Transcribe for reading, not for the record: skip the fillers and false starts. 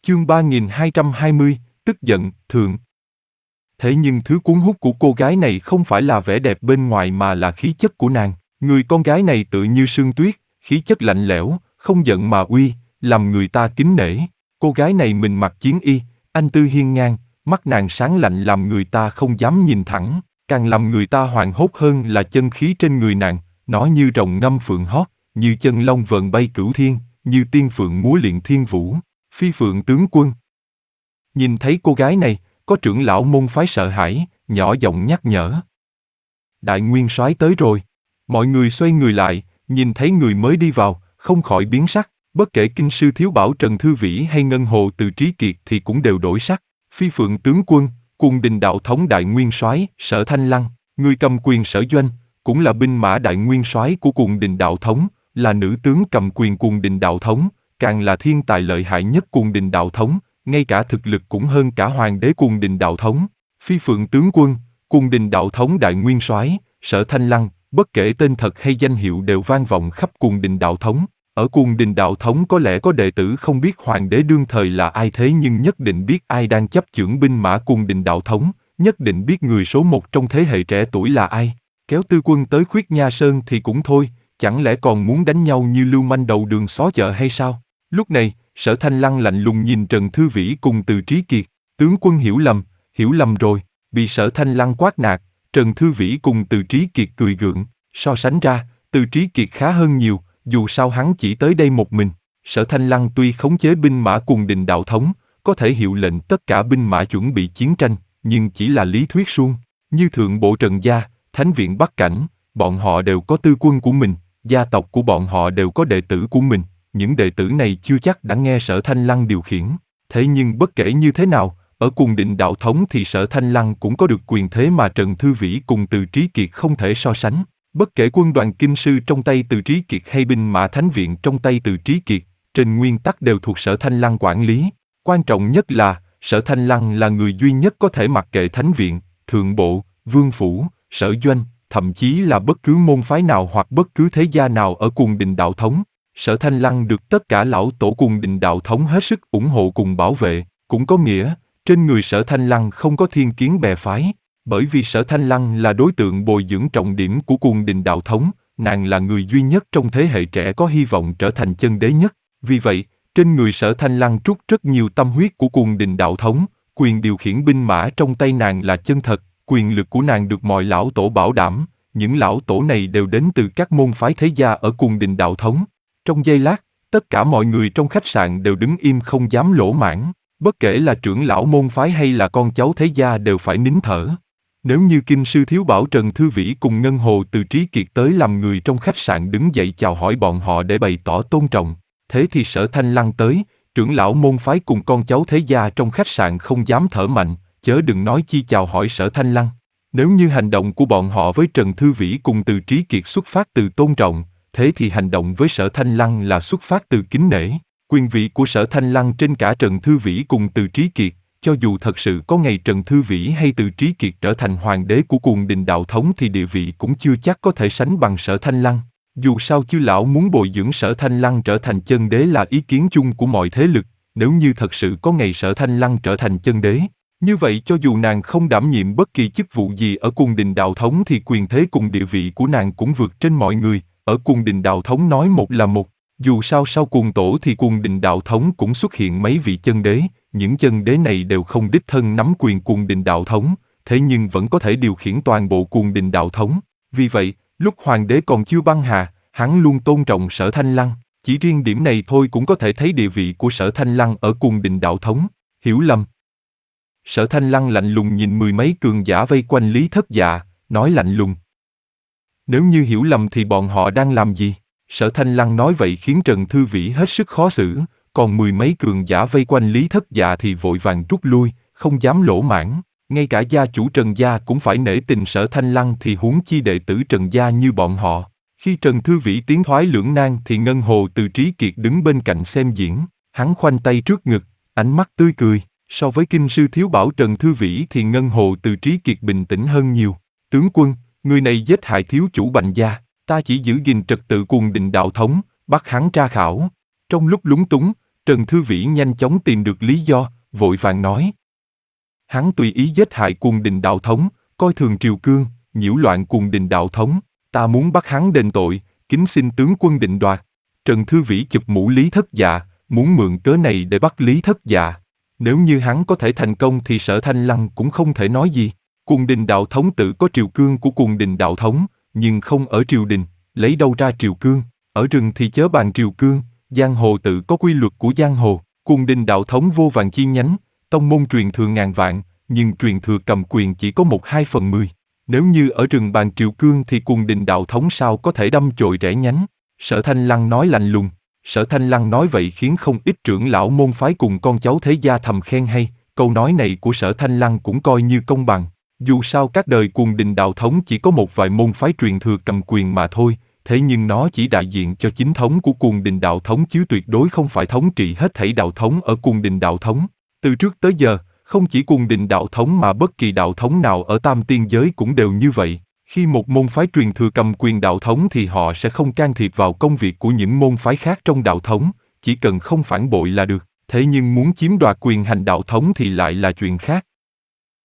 Chương 3220, tức giận, thượng. Thế nhưng thứ cuốn hút của cô gái này không phải là vẻ đẹp bên ngoài mà là khí chất của nàng. Người con gái này tựa như sương tuyết, khí chất lạnh lẽo, không giận mà uy, làm người ta kính nể. Cô gái này mình mặc chiến y, anh tư hiên ngang, mắt nàng sáng lạnh làm người ta không dám nhìn thẳng. Càng làm người ta hoảng hốt hơn là chân khí trên người nàng, nó như rồng ngâm phượng hót, như chân long vờn bay cửu thiên, như tiên phượng múa luyện thiên vũ. Phi Phượng tướng quân. Nhìn thấy cô gái này, có trưởng lão môn phái sợ hãi, nhỏ giọng nhắc nhở. Đại nguyên soái tới rồi. Mọi người xoay người lại, nhìn thấy người mới đi vào, không khỏi biến sắc. Bất kể kinh sư thiếu bảo Trần Thư Vĩ hay Ngân Hồ Từ Trí Kiệt thì cũng đều đổi sắc. Phi Phượng tướng quân, Cung Đình đạo thống đại nguyên soái Sở Thanh Lăng, người cầm quyền Sở Doanh, cũng là binh mã đại nguyên soái của Cung Đình đạo thống, là nữ tướng cầm quyền Cung Đình đạo thống, càng là thiên tài lợi hại nhất Cung Đình đạo thống, ngay cả thực lực cũng hơn cả hoàng đế Cung Đình đạo thống. Phi Phượng tướng quân, Cung Đình đạo thống đại nguyên soái Sở Thanh Lăng, bất kể tên thật hay danh hiệu đều vang vọng khắp Cung Đình đạo thống. Ở Cung Đình đạo thống có lẽ có đệ tử không biết hoàng đế đương thời là ai, thế nhưng nhất định biết ai đang chấp chưởng binh mã Cung Đình đạo thống, nhất định biết người số một trong thế hệ trẻ tuổi là ai. Kéo tư quân tới Khuyết Nha Sơn thì cũng thôi, chẳng lẽ còn muốn đánh nhau như lưu manh đầu đường xó chợ hay sao? Lúc này, Sở Thanh Lăng lạnh lùng nhìn Trần Thư Vĩ cùng Từ Trí Kiệt. Tướng quân hiểu lầm rồi. Bị Sở Thanh Lăng quát nạt, Trần Thư Vĩ cùng Từ Trí Kiệt cười gượng. So sánh ra, Từ Trí Kiệt khá hơn nhiều, dù sao hắn chỉ tới đây một mình. Sở Thanh Lăng tuy khống chế binh mã Cung Đình đạo thống, có thể hiệu lệnh tất cả binh mã chuẩn bị chiến tranh, nhưng chỉ là lý thuyết suông. Như Thượng Bộ Trần Gia, Thánh viện Bắc Cảnh, bọn họ đều có tư quân của mình, gia tộc của bọn họ đều có đệ tử của mình. Những đệ tử này chưa chắc đã nghe Sở Thanh Lăng điều khiển. Thế nhưng bất kể như thế nào, ở Cung Đình đạo thống thì Sở Thanh Lăng cũng có được quyền thế mà Trần Thư Vĩ cùng Từ Trí Kiệt không thể so sánh. Bất kể quân đoàn kinh sư trong tay Từ Trí Kiệt hay binh mã Thánh viện trong tay Từ Trí Kiệt, trên nguyên tắc đều thuộc Sở Thanh Lăng quản lý. Quan trọng nhất là, Sở Thanh Lăng là người duy nhất có thể mặc kệ Thánh viện, Thượng Bộ, Vương Phủ, Sở Doanh, thậm chí là bất cứ môn phái nào hoặc bất cứ thế gia nào ở Cung Đình đạo thống. Sở Thanh Lăng được tất cả lão tổ Cung Đình đạo thống hết sức ủng hộ cùng bảo vệ, cũng có nghĩa, trên người Sở Thanh Lăng không có thiên kiến bè phái, bởi vì Sở Thanh Lăng là đối tượng bồi dưỡng trọng điểm của Cung Đình đạo thống, nàng là người duy nhất trong thế hệ trẻ có hy vọng trở thành chân đế nhất. Vì vậy, trên người Sở Thanh Lăng trút rất nhiều tâm huyết của Cung Đình đạo thống, quyền điều khiển binh mã trong tay nàng là chân thật, quyền lực của nàng được mọi lão tổ bảo đảm, những lão tổ này đều đến từ các môn phái thế gia ở Cung Đình đạo thống. Trong giây lát, tất cả mọi người trong khách sạn đều đứng im không dám lỗ mãng, bất kể là trưởng lão môn phái hay là con cháu thế gia đều phải nín thở. Nếu như kinh sư thiếu bảo Trần Thư Vĩ cùng Ngân Hồ Từ Trí Kiệt tới làm người trong khách sạn đứng dậy chào hỏi bọn họ để bày tỏ tôn trọng, thế thì Sở Thanh Lăng tới, trưởng lão môn phái cùng con cháu thế gia trong khách sạn không dám thở mạnh, chớ đừng nói chi chào hỏi Sở Thanh Lăng. Nếu như hành động của bọn họ với Trần Thư Vĩ cùng Từ Trí Kiệt xuất phát từ tôn trọng, thế thì hành động với Sở Thanh Lăng là xuất phát từ kính nể. Quyền vị của Sở Thanh Lăng trên cả Trần Thư Vĩ cùng Từ Trí Kiệt, cho dù thật sự có ngày Trần Thư Vĩ hay Từ Trí Kiệt trở thành hoàng đế của Cung Đình đạo thống thì địa vị cũng chưa chắc có thể sánh bằng Sở Thanh Lăng. Dù sao chư lão muốn bồi dưỡng Sở Thanh Lăng trở thành chân đế là ý kiến chung của mọi thế lực, nếu như thật sự có ngày Sở Thanh Lăng trở thành chân đế, như vậy cho dù nàng không đảm nhiệm bất kỳ chức vụ gì ở Cung Đình đạo thống thì quyền thế cùng địa vị của nàng cũng vượt trên mọi người. Ở Cung Đình đạo thống nói một là một, dù sao sau Cung tổ thì Cung Đình đạo thống cũng xuất hiện mấy vị chân đế, những chân đế này đều không đích thân nắm quyền Cung Đình đạo thống, thế nhưng vẫn có thể điều khiển toàn bộ Cung Đình đạo thống. Vì vậy, lúc hoàng đế còn chưa băng hà, hắn luôn tôn trọng Sở Thanh Lăng, chỉ riêng điểm này thôi cũng có thể thấy địa vị của Sở Thanh Lăng ở Cung Đình đạo thống. Hiểu lầm. Sở Thanh Lăng lạnh lùng nhìn mười mấy cường giả vây quanh Lý Thất Dạ, nói lạnh lùng. Nếu như hiểu lầm thì bọn họ đang làm gì? Sở Thanh Lăng nói vậy khiến Trần Thư Vĩ hết sức khó xử, còn mười mấy cường giả vây quanh Lý Thất Dạ thì vội vàng rút lui, không dám lỗ mãng. Ngay cả gia chủ Trần Gia cũng phải nể tình Sở Thanh Lăng thì huống chi đệ tử Trần Gia như bọn họ. Khi Trần Thư Vĩ tiến thoái lưỡng nan thì Ngân Hồ Từ Trí Kiệt đứng bên cạnh xem diễn, hắn khoanh tay trước ngực, ánh mắt tươi cười. So với kinh sư thiếu bảo Trần Thư Vĩ thì Ngân Hồ Từ Trí Kiệt bình tĩnh hơn nhiều. Tướng quân, người này giết hại thiếu chủ Bành Gia, ta chỉ giữ gìn trật tự Cung Đình đạo thống, bắt hắn tra khảo. Trong lúc lúng túng, Trần Thư Vĩ nhanh chóng tìm được lý do, vội vàng nói. Hắn tùy ý giết hại Cuồng Đình đạo thống, coi thường triều cương, nhiễu loạn Cuồng Đình đạo thống, ta muốn bắt hắn đền tội, kính xin tướng quân định đoạt. Trần Thư Vĩ chụp mũ Lý Thất Dạ, muốn mượn cớ này để bắt Lý Thất Dạ. Nếu như hắn có thể thành công thì Sở Thanh Lăng cũng không thể nói gì. Cuồng Đình đạo thống tự có triều cương của Cuồng Đình đạo thống, nhưng không ở triều đình, lấy đâu ra triều cương, ở rừng thì chớ bàn triều cương, giang hồ tự có quy luật của giang hồ. Cuồng Đình đạo thống vô vàn chi nhánh, tông môn truyền thừa ngàn vạn, nhưng truyền thừa cầm quyền chỉ có 1/2/10. Nếu như ở rừng bàn triều cương thì Cuồng Đình đạo thống sao có thể đâm chồi rẽ nhánh? Sở Thanh Lăng nói lạnh lùng. Sở Thanh Lăng nói vậy khiến không ít trưởng lão môn phái cùng con cháu thế gia thầm khen hay, câu nói này của Sở Thanh Lăng cũng coi như công bằng. Dù sao các đời Cuồng Đình đạo thống chỉ có một vài môn phái truyền thừa cầm quyền mà thôi, thế nhưng nó chỉ đại diện cho chính thống của Cuồng Đình đạo thống chứ tuyệt đối không phải thống trị hết thảy đạo thống ở Cuồng Đình đạo thống. Từ trước tới giờ, không chỉ Cuồng Đình đạo thống mà bất kỳ đạo thống nào ở Tam Tiên giới cũng đều như vậy. Khi một môn phái truyền thừa cầm quyền đạo thống thì họ sẽ không can thiệp vào công việc của những môn phái khác trong đạo thống, chỉ cần không phản bội là được. Thế nhưng muốn chiếm đoạt quyền hành đạo thống thì lại là chuyện khác.